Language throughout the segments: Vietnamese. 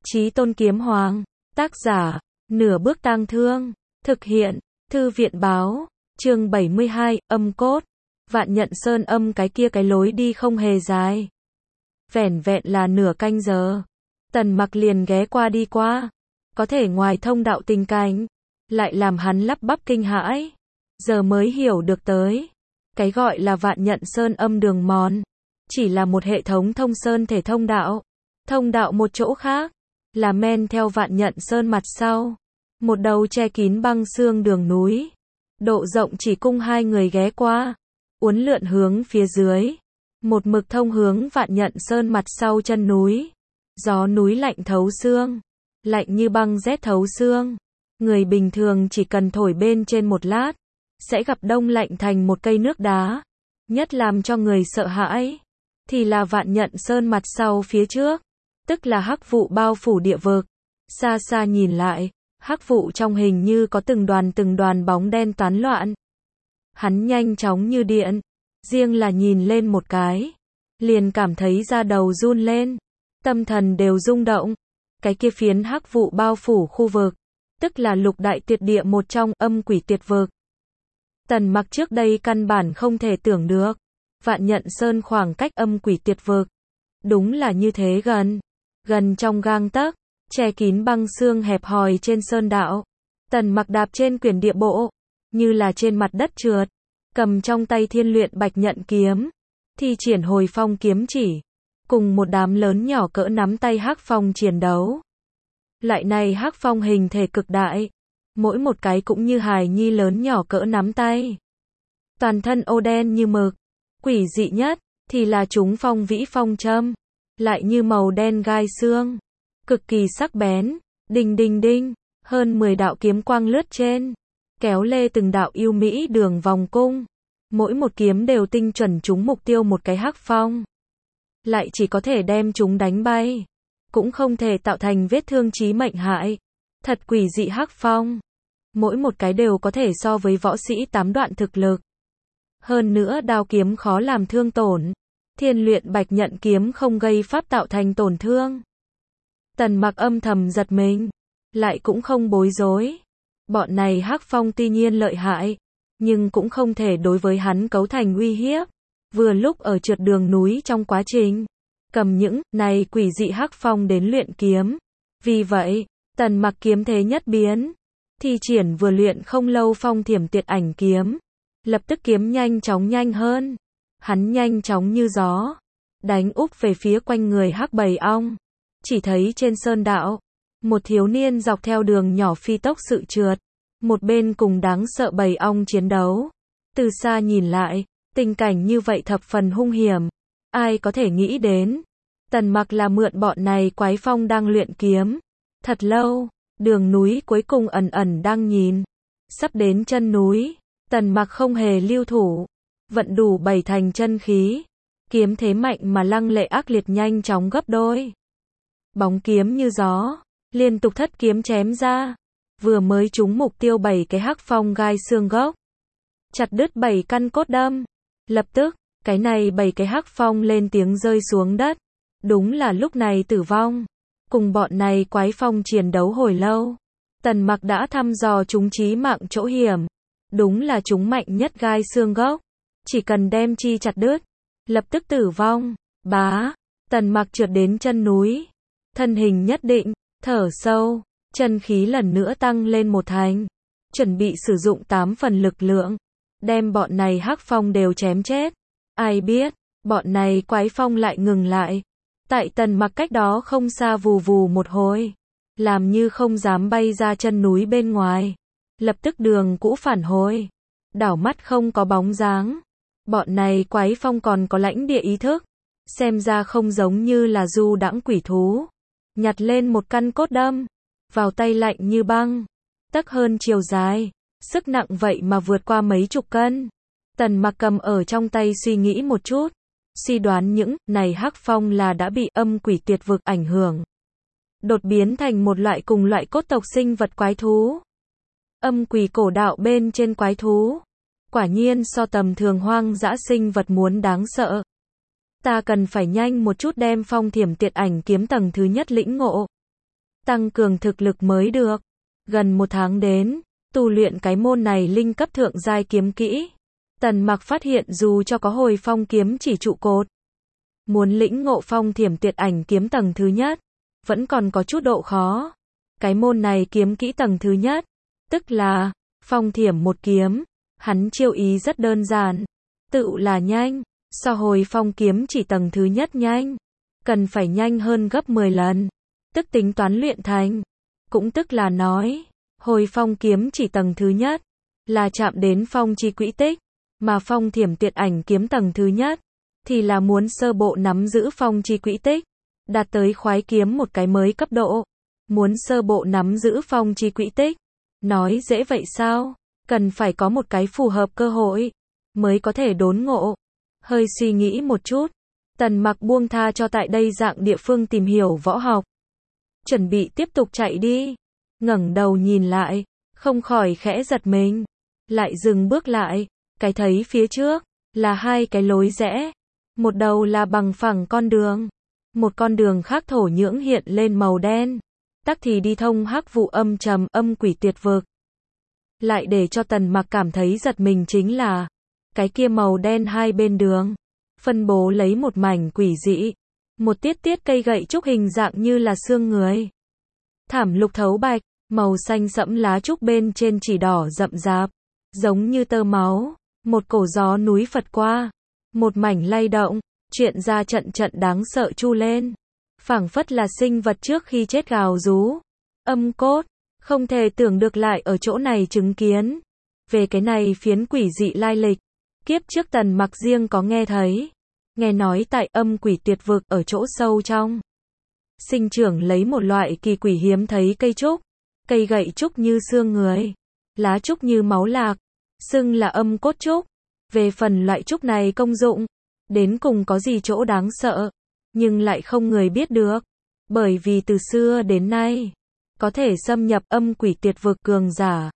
Chí Tôn Kiếm Hoàng. Tác giả, Nửa Bước Tang Thương. Thực hiện, Thư viện Báo. Chương 72, âm cốt. Vạn Nhận Sơn âm cái lối đi không hề dài. Vẻn vẹn là nửa canh giờ. Tần Mặc liền ghé qua đi qua. Có thể ngoài thông đạo tình cảnh, lại làm hắn lắp bắp kinh hãi. Giờ mới hiểu được tới. Cái gọi là Vạn Nhận Sơn âm đường mòn. Chỉ là một hệ thống thông sơn thể thông đạo. Thông đạo một chỗ khác, là men theo Vạn Nhận Sơn mặt sau. Một đầu che kín băng xương đường núi. Độ rộng chỉ cung hai người ghé qua. Uốn lượn hướng phía dưới. Một mực thông hướng Vạn Nhận Sơn mặt sau chân núi. Gió núi lạnh thấu xương. Lạnh như băng rét thấu xương. Người bình thường chỉ cần thổi bên trên một lát, sẽ gặp đông lạnh thành một cây nước đá. Nhất làm cho người sợ hãi, thì là Vạn Nhận Sơn mặt sau phía trước. Tức là hắc vụ bao phủ địa vực. Xa xa nhìn lại, hắc vụ trong hình như có từng đoàn bóng đen toán loạn. Hắn nhanh chóng như điện. Riêng là nhìn lên một cái, liền cảm thấy da đầu run lên. Tâm thần đều rung động. Cái kia phiến hắc vụ bao phủ khu vực, tức là lục đại tuyệt địa một trong âm quỷ tuyệt vực. Tần Mặc trước đây căn bản không thể tưởng được. Vạn Nhận Sơn khoảng cách âm quỷ tuyệt vực. Đúng là như thế gần. Gần trong gang tấc, che kín băng xương hẹp hòi trên sơn đạo. Tần Mặc đạp trên quyển địa bộ, như là trên mặt đất trượt. Cầm trong tay Thiên Luyện Bạch Nhận kiếm, thi triển Hồi Phong kiếm chỉ, cùng một đám lớn nhỏ cỡ nắm tay hắc phong chiến đấu. Loại này hắc phong hình thể cực đại, mỗi một cái cũng như hài nhi lớn nhỏ cỡ nắm tay. Toàn thân ô đen như mực, quỷ dị nhất thì là chúng phong vĩ phong châm, lại như màu đen gai xương, cực kỳ sắc bén. Đinh đinh đinh, hơn 10 đạo kiếm quang lướt trên, kéo lê từng đạo yêu mỹ đường vòng cung. Mỗi một kiếm đều tinh chuẩn trúng mục tiêu một cái hắc phong. Lại chỉ có thể đem chúng đánh bay, cũng không thể tạo thành vết thương chí mệnh hại. Thật quỷ dị hắc phong. Mỗi một cái đều có thể so với võ sĩ 8 đoạn thực lực. Hơn nữa đao kiếm khó làm thương tổn. Thiên Luyện Bạch Nhận kiếm không gây pháp tạo thành tổn thương. Tần Mặc âm thầm giật mình, lại cũng không bối rối. Bọn này hắc phong tuy nhiên lợi hại, nhưng cũng không thể đối với hắn cấu thành uy hiếp. Vừa lúc ở trượt đường núi trong quá trình, cầm những này quỷ dị hắc phong đến luyện kiếm. Vì vậy, Tần Mặc kiếm thế nhất biến, thi triển vừa luyện không lâu Phong Thiểm Tuyệt Ảnh kiếm. Lập tức kiếm nhanh chóng nhanh hơn. Hắn nhanh chóng như gió, đánh úp về phía quanh người hắc bầy ong. Chỉ thấy trên sơn đạo, một thiếu niên dọc theo đường nhỏ phi tốc sự trượt, một bên cùng đáng sợ bầy ong chiến đấu. Từ xa nhìn lại, tình cảnh như vậy thập phần hung hiểm. Ai có thể nghĩ đến, Tần Mặc là mượn bọn này quái phong đang luyện kiếm. Thật lâu, đường núi cuối cùng ẩn ẩn đang nhìn. Sắp đến chân núi, Tần Mặc không hề lưu thủ, vận đủ 7 thành chân khí. Kiếm thế mạnh mà lăng lệ ác liệt nhanh chóng gấp đôi. Bóng kiếm như gió, liên tục thất kiếm chém ra. Vừa mới trúng mục tiêu 7 cái hắc phong gai xương gốc, chặt đứt 7 căn cốt đâm. Lập tức, cái này 7 cái hắc phong lên tiếng rơi xuống đất. Đúng là lúc này tử vong. Cùng bọn này quái phong chiến đấu hồi lâu, Tần Mặc đã thăm dò chúng chí mạng chỗ hiểm. Đúng là chúng mạnh nhất gai xương gốc, chỉ cần đem chi chặt đứt, lập tức tử vong. Bá, Tần Mặc trượt đến chân núi, thân hình nhất định, thở sâu, chân khí lần nữa tăng lên một thành, chuẩn bị sử dụng 8 phần lực lượng, đem bọn này hắc phong đều chém chết. Ai biết, bọn này quái phong lại ngừng lại. Tại Tần Mặc cách đó không xa vù vù một hồi, làm như không dám bay ra chân núi bên ngoài. Lập tức đường cũ phản hồi, đảo mắt không có bóng dáng. Bọn này quái phong còn có lãnh địa ý thức, xem ra không giống như là du đãng quỷ thú. Nhặt lên một căn cốt đâm, vào tay lạnh như băng, tấc hơn chiều dài, sức nặng vậy mà vượt qua mấy chục cân. Tần Mặc cầm ở trong tay suy nghĩ một chút, suy đoán những này hắc phong là đã bị âm quỷ tuyệt vực ảnh hưởng, đột biến thành một loại cùng loại cốt tộc sinh vật quái thú. Âm quỷ cổ đạo bên trên quái thú, quả nhiên so tầm thường hoang dã sinh vật muốn đáng sợ. Ta cần phải nhanh một chút đem Phong Thiểm Tuyệt Ảnh kiếm tầng thứ nhất lĩnh ngộ. tăng cường thực lực mới được. Gần 1 tháng đến, tu luyện cái môn này linh cấp thượng giai kiếm kỹ. Tần Mặc phát hiện dù cho có hồi phong kiếm chỉ trụ cột, muốn lĩnh ngộ phong thiểm tuyệt ảnh kiếm tầng thứ nhất, vẫn còn có chút độ khó. Cái môn này kiếm kỹ tầng thứ nhất, tức là phong thiểm một kiếm, hắn chiêu ý rất đơn giản, tự là nhanh, so hồi phong kiếm chỉ tầng thứ nhất nhanh, cần phải nhanh hơn gấp 10 lần, tức tính toán luyện thành. Cũng tức là nói, hồi phong kiếm chỉ tầng thứ nhất, là chạm đến phong chi quỹ tích, mà phong thiểm tuyệt ảnh kiếm tầng thứ nhất, thì là muốn sơ bộ nắm giữ phong chi quỹ tích, đạt tới khoái kiếm một cái mới cấp độ. Muốn sơ bộ nắm giữ phong chi quỹ tích, nói dễ vậy sao? Cần phải có một cái phù hợp cơ hội, mới có thể đốn ngộ. Hơi suy nghĩ một chút, Tần Mặc buông tha cho tại đây dạng địa phương tìm hiểu võ học. Chuẩn bị tiếp tục chạy đi, ngẩng đầu nhìn lại, không khỏi khẽ giật mình, lại dừng bước lại, cái thấy phía trước, là hai cái lối rẽ, một đầu là bằng phẳng con đường, một con đường khác thổ nhưỡng hiện lên màu đen, tắc thì đi thông hắc vụ âm trầm âm quỷ tuyệt vực. Lại để cho Tần Mặc cảm thấy giật mình chính là, cái kia màu đen hai bên đường, phân bố lấy một mảnh quỷ dị, một tiết tiết cây gậy trúc hình dạng như là xương người. Thảm lục thấu bạch, màu xanh sẫm lá trúc bên trên chỉ đỏ rậm rạp, giống như tơ máu, một cổ gió núi phật qua, một mảnh lay động, chuyện ra trận trận đáng sợ chu lên, phảng phất là sinh vật trước khi chết gào rú. Âm cốt, không thể tưởng được lại ở chỗ này chứng kiến. Về cái này phiến quỷ dị lai lịch, kiếp trước Tần Mặc riêng có nghe thấy, nghe nói tại âm quỷ tuyệt vực ở chỗ sâu trong, sinh trưởng lấy một loại kỳ quỷ hiếm thấy cây trúc, cây gậy trúc như xương người, lá trúc như máu lạc, xưng là âm cốt trúc. Về phần loại trúc này công dụng, đến cùng có gì chỗ đáng sợ, nhưng lại không người biết được, bởi vì từ xưa đến nay, có thể xâm nhập âm quỷ tuyệt vực cường giả,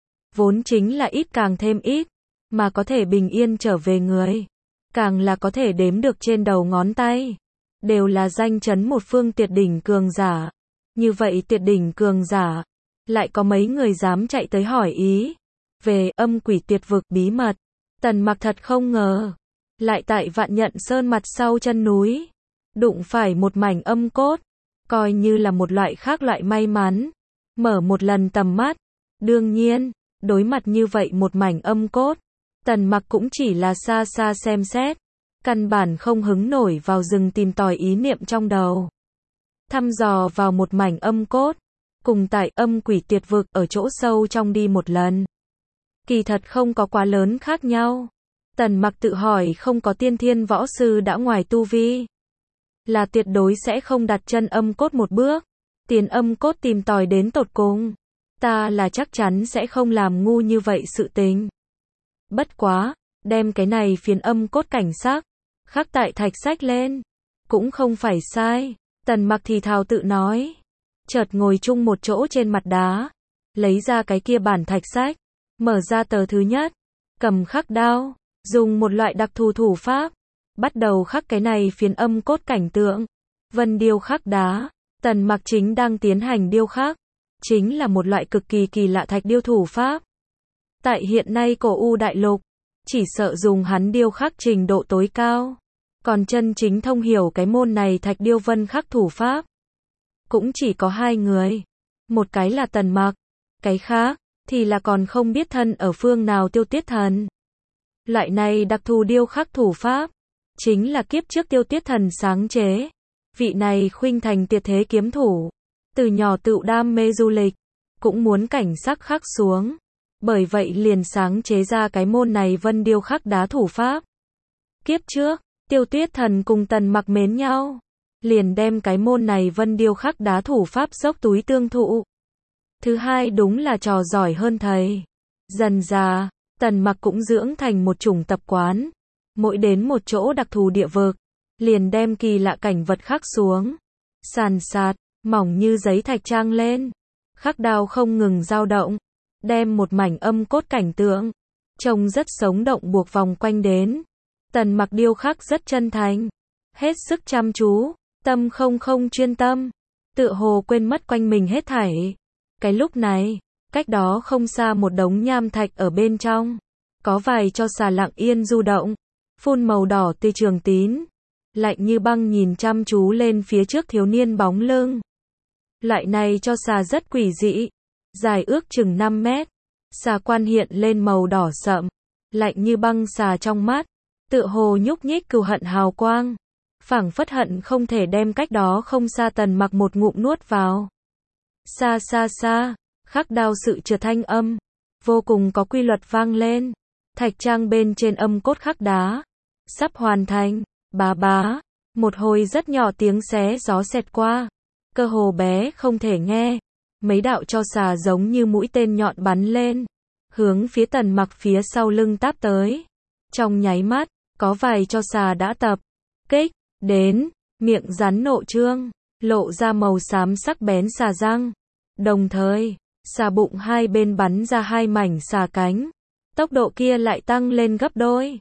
vốn chính là ít càng thêm ít, mà có thể bình yên trở về người, càng là có thể đếm được trên đầu ngón tay, đều là danh chấn một phương tuyệt đỉnh cường giả. Như vậy tuyệt đỉnh cường giả, lại có mấy người dám chạy tới hỏi ý về âm quỷ tuyệt vực bí mật. Tần Mặc thật không ngờ, lại tại Vạn Nhận Sơn mặt sau chân núi, đụng phải một mảnh âm cốt, coi như là một loại khác loại may mắn, mở một lần tầm mắt. Đương nhiên, đối mặt như vậy một mảnh âm cốt, Tần Mặc cũng chỉ là xa xa xem xét, căn bản không hứng nổi vào rừng tìm tòi ý niệm trong đầu. Thăm dò vào một mảnh âm cốt, cùng tại âm quỷ tuyệt vực ở chỗ sâu trong đi một lần, kỳ thật không có quá lớn khác nhau. Tần Mặc tự hỏi không có tiên thiên võ sư đã ngoài tu vi, là tuyệt đối sẽ không đặt chân âm cốt một bước, tiến âm cốt tìm tòi đến tột cùng. Ta là chắc chắn sẽ không làm ngu như vậy sự tình. Bất quá, đem cái này phiến âm cốt cảnh sắc, khắc tại thạch sách lên, cũng không phải sai. Tần Mặc thì thào tự nói, chợt ngồi chung một chỗ trên mặt đá, lấy ra cái kia bản thạch sách, mở ra tờ thứ nhất, cầm khắc đao, dùng một loại đặc thù thủ pháp, bắt đầu khắc cái này phiến âm cốt cảnh tượng. Vân điêu khắc đá, Tần Mặc chính đang tiến hành điêu khắc, chính là một loại cực kỳ kỳ lạ thạch điêu thủ pháp. Tại hiện nay cổ U đại lục, chỉ sợ dùng hắn điêu khắc trình độ tối cao, còn chân chính thông hiểu cái môn này thạch điêu vân khắc thủ pháp, cũng chỉ có hai người. Một cái là Tần Mặc, cái khác thì là còn không biết thân ở phương nào Tiêu Tuyết Thần. Loại này đặc thù điêu khắc thủ pháp, chính là kiếp trước Tiêu Tuyết Thần sáng chế. Vị này khuynh thành tuyệt thế kiếm thủ, từ nhỏ tự đam mê du lịch, cũng muốn cảnh sắc khắc xuống, bởi vậy liền sáng chế ra cái môn này vân điêu khắc đá thủ pháp. Kiếp trước, Tiêu Tuyết Thần cùng Tần Mặc mến nhau, liền đem cái môn này vân điêu khắc đá thủ pháp dốc túi tương thụ. Thứ hai đúng là trò giỏi hơn thầy. Dần dà, Tần Mặc cũng dưỡng thành một chủng tập quán, mỗi đến một chỗ đặc thù địa vực, liền đem kỳ lạ cảnh vật khắc xuống, sàn sạt, mỏng như giấy thạch trang lên, khắc đao không ngừng dao động, đem một mảnh âm cốt cảnh tượng, trông rất sống động buộc vòng quanh đến. Tần Mặc điêu khắc rất chân thành, hết sức chăm chú, tâm không chuyên tâm, tựa hồ quên mất quanh mình hết thảy. Cái lúc này, cách đó không xa một đống nham thạch ở bên trong, có vài cho xà lặng yên du động, phun màu đỏ tươi trường tín, lạnh như băng nhìn chăm chú lên phía trước thiếu niên bóng lưng. Loại này cho xà rất quỷ dị, dài ước chừng 5 mét, xà quan hiện lên màu đỏ sậm, lạnh như băng xà trong mắt, tựa hồ nhúc nhích cừu hận hào quang, phảng phất hận không thể đem cách đó không xa Tần Mặc một ngụm nuốt vào. Xa xa xa, khắc đao sự trượt thanh âm, vô cùng có quy luật vang lên, thạch trang bên trên âm cốt khắc đá, sắp hoàn thành, bá bá, một hồi rất nhỏ tiếng xé gió xẹt qua, cơ hồ bé không thể nghe, mấy đạo cho xà giống như mũi tên nhọn bắn lên, hướng phía Tần Mặc phía sau lưng táp tới. Trong nháy mắt, có vài cho xà đã tập kích đến, miệng rắn nộ trương, lộ ra màu xám sắc bén xà răng. Đồng thời, xà bụng hai bên bắn ra hai mảnh xà cánh. Tốc độ kia lại tăng lên gấp đôi.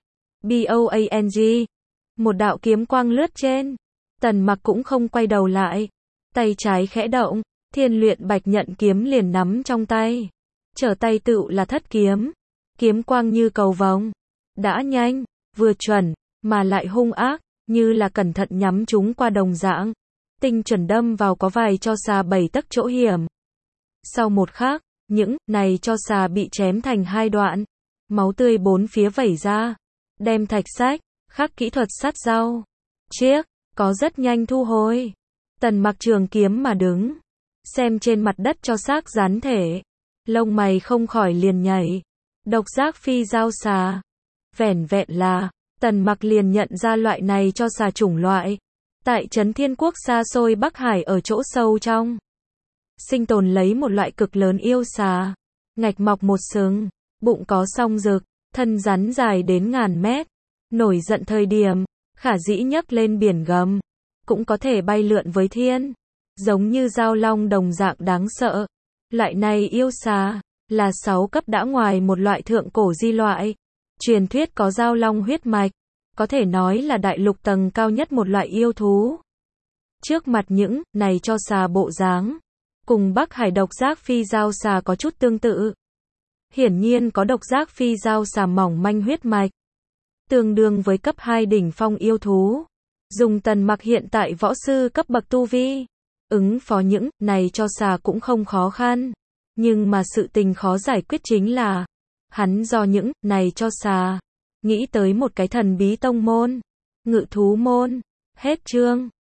BOANG. Một đạo kiếm quang lướt trên. Tần Mặc cũng không quay đầu lại. Tay trái khẽ động, Thiên Luyện Bạch Nhận kiếm liền nắm trong tay. Trở tay tựu là Thất kiếm. Kiếm quang như cầu vồng. Đã nhanh, vừa chuẩn, mà lại hung ác, như là cẩn thận nhắm chúng qua đồng dạng. Tinh chuẩn đâm vào có vài cho xà 7 tấc chỗ hiểm. Sau một khắc, những này cho xà bị chém thành hai đoạn. Máu tươi bốn phía vẩy ra. Đem thạch sách, khắc kỹ thuật sát rau. Chiếc, có rất nhanh thu hồi. Tần Mặc trường kiếm mà đứng. Xem trên mặt đất cho xác rắn thể. Lông mày không khỏi liền nhảy. Độc giác phi dao xà. Vẻn vẹn là, Tần Mặc liền nhận ra loại này cho xà chủng loại. Tại trấn Thiên Quốc xa xôi Bắc Hải ở chỗ sâu trong. Sinh tồn lấy một loại cực lớn yêu xà. Ngạch mọc một sừng, bụng có song rực, thân rắn dài đến ngàn mét. Nổi giận thời điểm, khả dĩ nhấc lên biển gầm. Cũng có thể bay lượn với thiên. Giống như dao long đồng dạng đáng sợ. Loại này yêu xà, là 6 cấp đã ngoài một loại thượng cổ di loại. Truyền thuyết có dao long huyết mạch. Có thể nói là đại lục tầng cao nhất một loại yêu thú. Trước mặt những này cho xà bộ dáng, cùng Bắc Hải độc giác phi dao xà có chút tương tự. Hiển nhiên có độc giác phi dao xà mỏng manh huyết mạch. Tương đương với cấp 2 đỉnh phong yêu thú. Dùng Tần Mặc hiện tại võ sư cấp bậc tu vi. Ứng phó những này cho xà cũng không khó khăn. Nhưng mà sự tình khó giải quyết chính là, hắn do những này cho xà nghĩ tới một cái thần bí tông môn, Ngự thú môn. Hết chương.